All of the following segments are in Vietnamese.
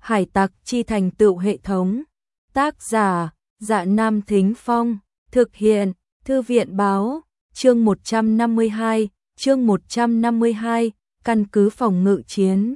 Hải tặc chi thành tựu hệ thống. Tác giả: Dạ Nam Thính Phong. Thực hiện: Thư viện báo. Chương 152, căn cứ phòng ngự chiến.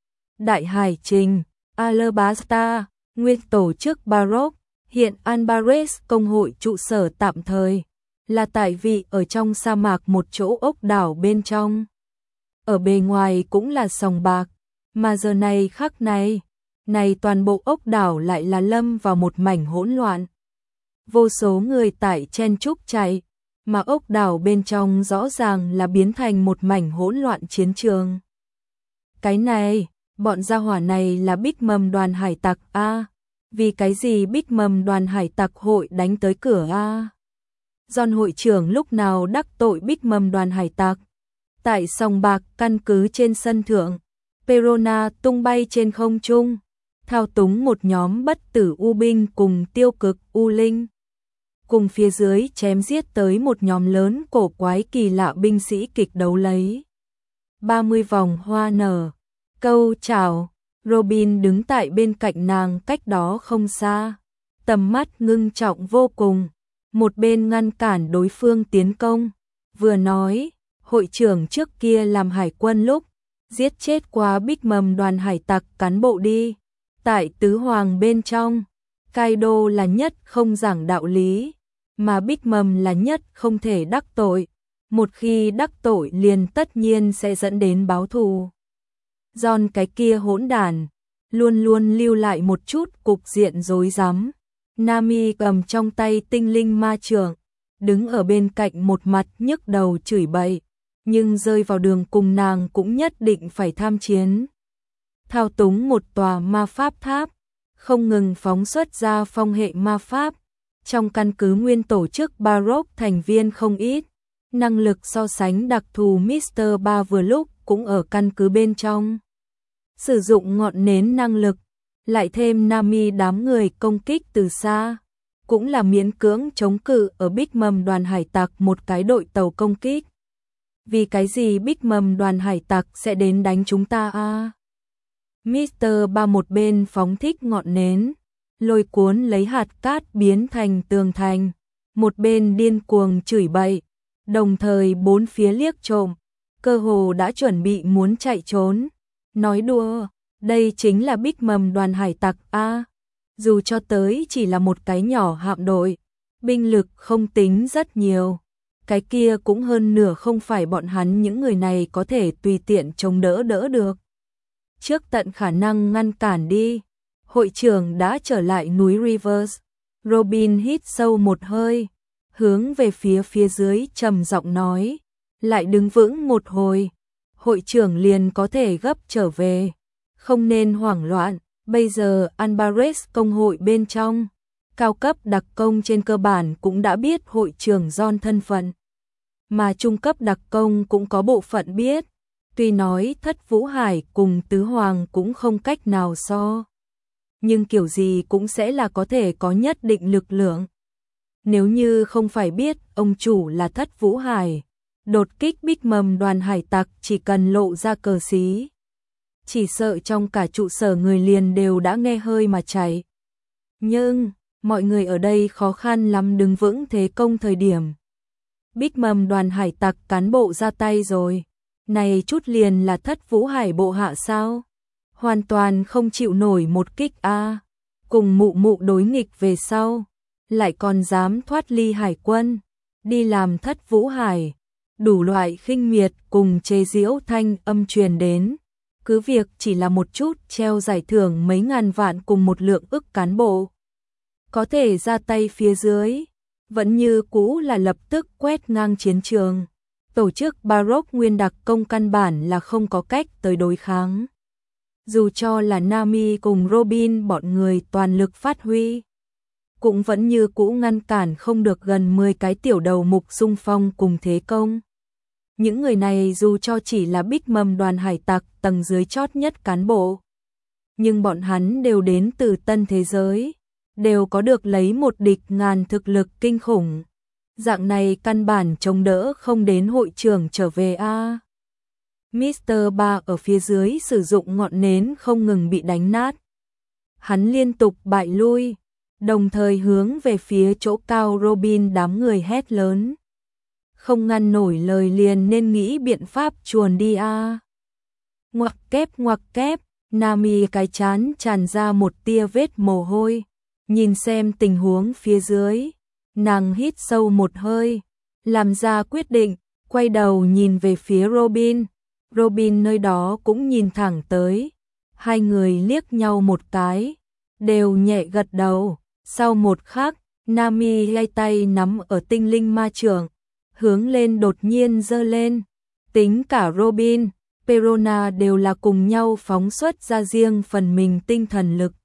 Đại Hải Trình, Alabasta, nguyên tổ chức Baroque, hiện Alvarez công hội trụ sở tạm thời, là tại vị ở trong sa mạc một chỗ ốc đảo bên trong. Ở bề ngoài cũng là sòng bạc, mà giờ này khắc này, toàn bộ ốc đảo lại là lâm vào một mảnh hỗn loạn. Vô số người tại chen chúc chạy, mà ốc đảo bên trong rõ ràng là biến thành một mảnh hỗn loạn chiến trường. Cái này, bọn gia hỏa này là Big Mom đoàn hải tặc a? Vì cái gì Big Mom đoàn hải tặc hội đánh tới cửa a? John hội trưởng lúc nào đắc tội Big Mom đoàn hải tặc? Tại sòng bạc căn cứ trên sân thượng, Perona tung bay trên không trung, thao túng một nhóm bất tử u binh cùng tiêu cực u linh. Cùng phía dưới chém giết tới một nhóm lớn cổ quái kỳ lạ binh sĩ kịch đấu lấy. 30 vòng hoa nở, câu chào, Robin đứng tại bên cạnh nàng cách đó không xa, tầm mắt ngưng trọng vô cùng, một bên ngăn cản đối phương tiến công, vừa nói, hội trưởng trước kia làm hải quân lúc, giết chết qua Big Mom đoàn hải tặc cán bộ đi, tại tứ hoàng bên trong, Kaido là nhất không giảng đạo lý, mà Big Mom là nhất không thể đắc tội, một khi đắc tội liền tất nhiên sẽ dẫn đến báo thù. John cái kia hỗn đản, luôn luôn lưu lại một chút cục diện rối rắm. Nami cầm trong tay tinh linh ma trượng, đứng ở bên cạnh một mặt nhức đầu chửi bậy, nhưng rơi vào đường cùng nàng cũng nhất định phải tham chiến. Thao túng một tòa ma pháp tháp, không ngừng phóng xuất ra phong hệ ma pháp. Trong căn cứ nguyên tổ chức Baroque thành viên không ít, năng lực so sánh đặc thù Mr. Ba vừa lúc cũng ở căn cứ bên trong. Sử dụng ngọn nến năng lực, lại thêm Nami đám người công kích từ xa, cũng là miễn cưỡng chống cự ở Big Mom đoàn hải tặc một cái đội tàu công kích. Vì cái gì Big Mom đoàn hải tặc sẽ đến đánh chúng ta a? Mr. Ba một bên phóng thích ngọn nến, lôi cuốn lấy hạt cát biến thành tường thành, một bên điên cuồng chửi bậy, đồng thời bốn phía liếc trộm, cơ hồ đã chuẩn bị muốn chạy trốn. Nói đùa, đây chính là Big Mom đoàn hải tặc a, dù cho tới chỉ là một cái nhỏ hạm đội, binh lực không tính rất nhiều, cái kia cũng hơn nửa không phải bọn hắn những người này có thể tùy tiện chống đỡ được. Trước tận khả năng ngăn cản đi. Hội trưởng đã trở lại núi Rivers. Robin hít sâu một hơi, hướng về phía dưới trầm giọng nói, lại đứng vững một hồi, hội trưởng liền có thể gấp trở về, không nên hoảng loạn, bây giờ Alvarez công hội bên trong, cao cấp đặc công trên cơ bản cũng đã biết hội trưởng John thân phận, mà trung cấp đặc công cũng có bộ phận biết, tuy nói Thất Vũ Hải cùng Tứ Hoàng cũng không cách nào so, nhưng kiểu gì cũng sẽ là có thể có nhất định lực lượng. Nếu như không phải biết ông chủ là Thất Vũ Hải, đột kích Big Mom đoàn hải tặc chỉ cần lộ ra cờ xí, chỉ sợ trong cả trụ sở người liền đều đã nghe hơi mà chạy. Nhưng, mọi người ở đây khó khăn lắm đứng vững thế công thời điểm. Big Mom đoàn hải tặc cán bộ ra tay rồi, này chút liền là Thất Vũ Hải bộ hạ sao? Hoàn toàn không chịu nổi một kích a, cùng mụ mụ đối nghịch về sau, lại còn dám thoát ly hải quân, đi làm Thất Vũ Hải, đủ loại khinh miệt cùng chế giễu thanh âm truyền đến, cứ việc chỉ là một chút treo giải thưởng mấy ngàn vạn cùng một lượng ức cán bộ, có thể ra tay phía dưới, vẫn như cũ là lập tức quét ngang chiến trường. Tổ chức Baroque nguyên đặc công căn bản là không có cách tới đối kháng. Dù cho là Nami cùng Robin bọn người toàn lực phát huy, cũng vẫn như cũ ngăn cản không được gần 10 cái tiểu đầu mục xung phong cùng thế công. Những người này dù cho chỉ là Big Mom đoàn hải tặc tầng dưới chót nhất cán bộ, nhưng bọn hắn đều đến từ tân thế giới, đều có được lấy một địch ngàn thực lực kinh khủng. Dạng này căn bản chống đỡ không đến hội trưởng trở về a. Mr. Ba ở phía dưới sử dụng ngọn nến không ngừng bị đánh nát. hắn liên tục bại lui, đồng thời hướng về phía chỗ cao Robin đám người hét lớn. Không ngăn nổi lời liền nên nghĩ biện pháp chuồn đi a. Ngoặc kép, Nami cái chán tràn ra một tia vết mồ hôi, nhìn xem tình huống phía dưới, nàng hít sâu một hơi, làm ra quyết định, quay đầu nhìn về phía Robin. Robin nơi đó cũng nhìn thẳng tới, hai người liếc nhau một cái, đều nhẹ gật đầu. Sau một khắc, Nami hai tay nắm ở tinh linh ma chưởng, hướng lên đột nhiên giơ lên. Tính cả Robin, Perona đều là cùng nhau phóng xuất ra riêng phần mình tinh thần lực,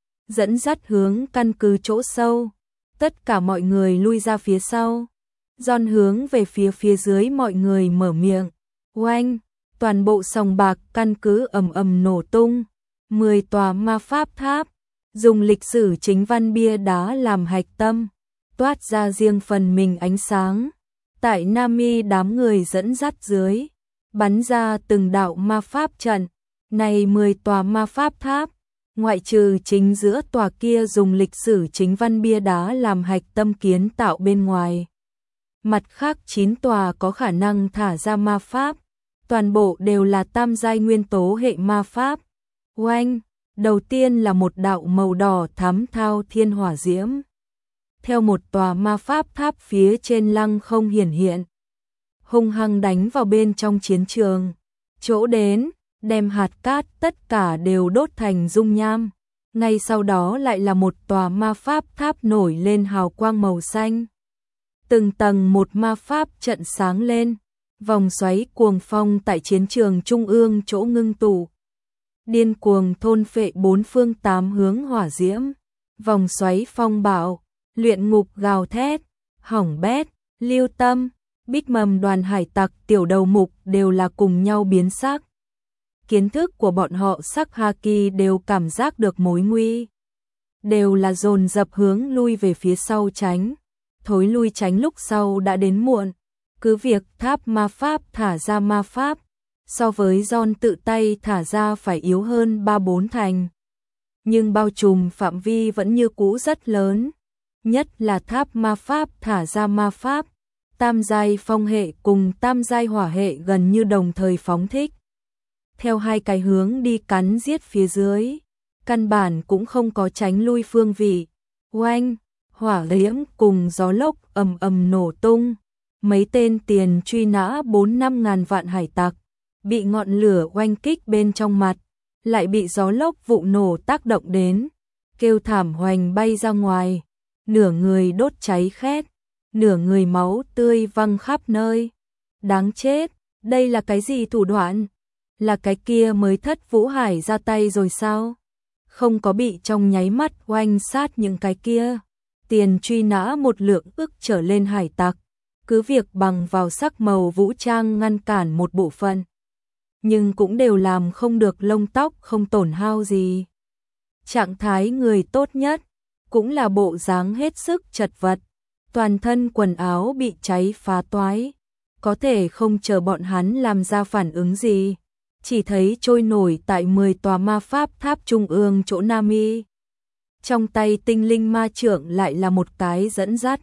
dẫn dắt hướng căn cứ chỗ sâu. Tất cả mọi người lui ra phía sau. John hướng về phía dưới mọi người mở miệng. Oanh, toàn bộ sòng bạc căn cứ ầm ầm nổ tung. 10 tòa ma pháp tháp, dùng lịch sử chính văn bia đá làm hạch tâm, toát ra riêng phần mình ánh sáng. Tại Nami đám người dẫn dắt dưới, bắn ra từng đạo ma pháp trận. Này 10 tòa ma pháp tháp, ngoại trừ chính giữa tòa kia dùng lịch sử chính văn bia đá làm hạch tâm kiến tạo bên ngoài, mặt khác 9 tòa có khả năng thả ra ma pháp, toàn bộ đều là tam giai nguyên tố hệ ma pháp. Oanh, đầu tiên là một đạo màu đỏ thắm thao thiên hỏa diễm, theo một tòa ma pháp tháp phía trên lăng không hiển hiện, hung hăng đánh vào bên trong chiến trường, chỗ đến, đem hạt cát tất cả đều đốt thành dung nham. Ngay sau đó lại là một tòa ma pháp tháp nổi lên hào quang màu xanh. Từng tầng một ma pháp trận sáng lên, vòng xoáy cuồng phong tại chiến trường trung ương chỗ ngưng tụ. Điên cuồng thôn phệ bốn phương tám hướng hỏa diễm, vòng xoáy phong bạo, luyện ngục gào thét, hỏng bét, lưu tâm, bích mầm đoàn hải tặc tiểu đầu mục đều là cùng nhau biến sắc. Kiến thức của bọn họ sắc haki đều cảm giác được mối nguy, đều là dồn dập hướng lui về phía sau tránh. Thối lui tránh lúc sau đã đến muộn, cứ việc tháp ma pháp thả ra ma pháp, so với John tự tay thả ra phải yếu hơn 3-4 thành. Nhưng bao trùm phạm vi vẫn như cũ rất lớn, nhất là tháp ma pháp thả ra ma pháp, tam giai phong hệ cùng tam giai hỏa hệ gần như đồng thời phóng thích. Theo hai cái hướng đi cắn giết phía dưới, căn bản cũng không có tránh lui phương vị. Oanh, hỏa diễm cùng gió lốc ầm ầm nổ tung, mấy tên tiền truy nã 4-5 ngàn vạn hải tặc, bị ngọn lửa oanh kích bên trong mặt, lại bị gió lốc vụ nổ tác động đến, kêu thảm hoành bay ra ngoài, nửa người đốt cháy khét, nửa người máu tươi văng khắp nơi. Đáng chết, đây là cái gì thủ đoạn? Là cái kia mới Thất Vũ Hải ra tay rồi sao? Không có bị trong nháy mắt oanh sát những cái kia. Tiền truy nã một lượng ức trở lên hải tặc, cứ việc bằng vào sắc màu vũ trang ngăn cản một bộ phận, nhưng cũng đều làm không được lông tóc không tổn hao gì. Trạng thái người tốt nhất, cũng là bộ dáng hết sức chật vật, toàn thân quần áo bị cháy phá toái, có thể không chờ bọn hắn làm ra phản ứng gì, chỉ thấy trôi nổi tại 10 tòa ma pháp tháp trung ương chỗ Nami. Trong tay tinh linh ma chưởng lại là một cái dẫn dắt.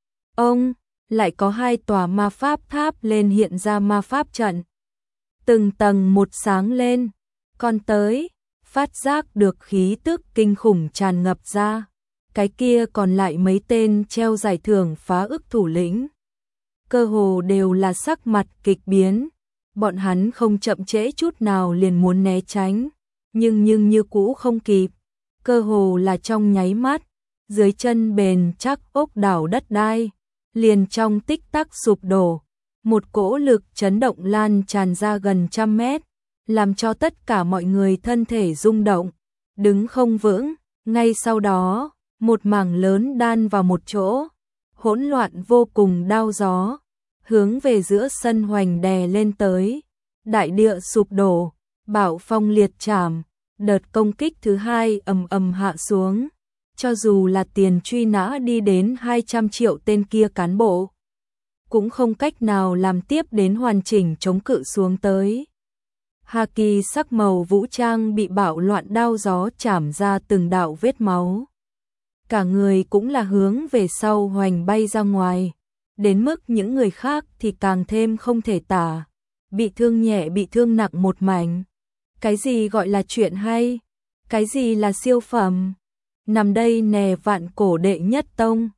Ông, lại có 2 tòa ma pháp tháp lên hiện ra ma pháp trận. Từng tầng một sáng lên, còn tới, phát giác được khí tức kinh khủng tràn ngập ra. Cái kia còn lại mấy tên treo giải thưởng phá ức thủ lĩnh, cơ hồ đều là sắc mặt kịch biến. Bọn hắn không chậm trễ chút nào liền muốn né tránh, nhưng như cũ không kịp. Cơ hồ là trong nháy mắt, dưới chân bền chắc ốc đảo đất đai, liền trong tích tắc sụp đổ. Một cỗ lực chấn động lan tràn ra gần 100 mét, làm cho tất cả mọi người thân thể rung động, đứng không vững. Ngay sau đó, một mảng lớn đan vào một chỗ, hỗn loạn vô cùng đao gió, hướng về giữa sân hoành đè lên tới. Đại địa sụp đổ, bão phong liệt trảm, đợt công kích thứ 2 ầm ầm hạ xuống. Cho dù là tiền truy nã đi đến 200 triệu tên kia cán bộ, cũng không cách nào làm tiếp đến hoàn chỉnh chống cự xuống tới. Haki sắc màu vũ trang bị bạo loạn đao gió chảm ra từng đạo vết máu. Cả người cũng là hướng về sau hoành bay ra ngoài, đến mức những người khác thì càng thêm không thể tả, bị thương nhẹ bị thương nặng một mảnh. Cái gì gọi là chuyện hay? Cái gì là siêu phẩm? Nằm đây nè vạn cổ đệ nhất tông.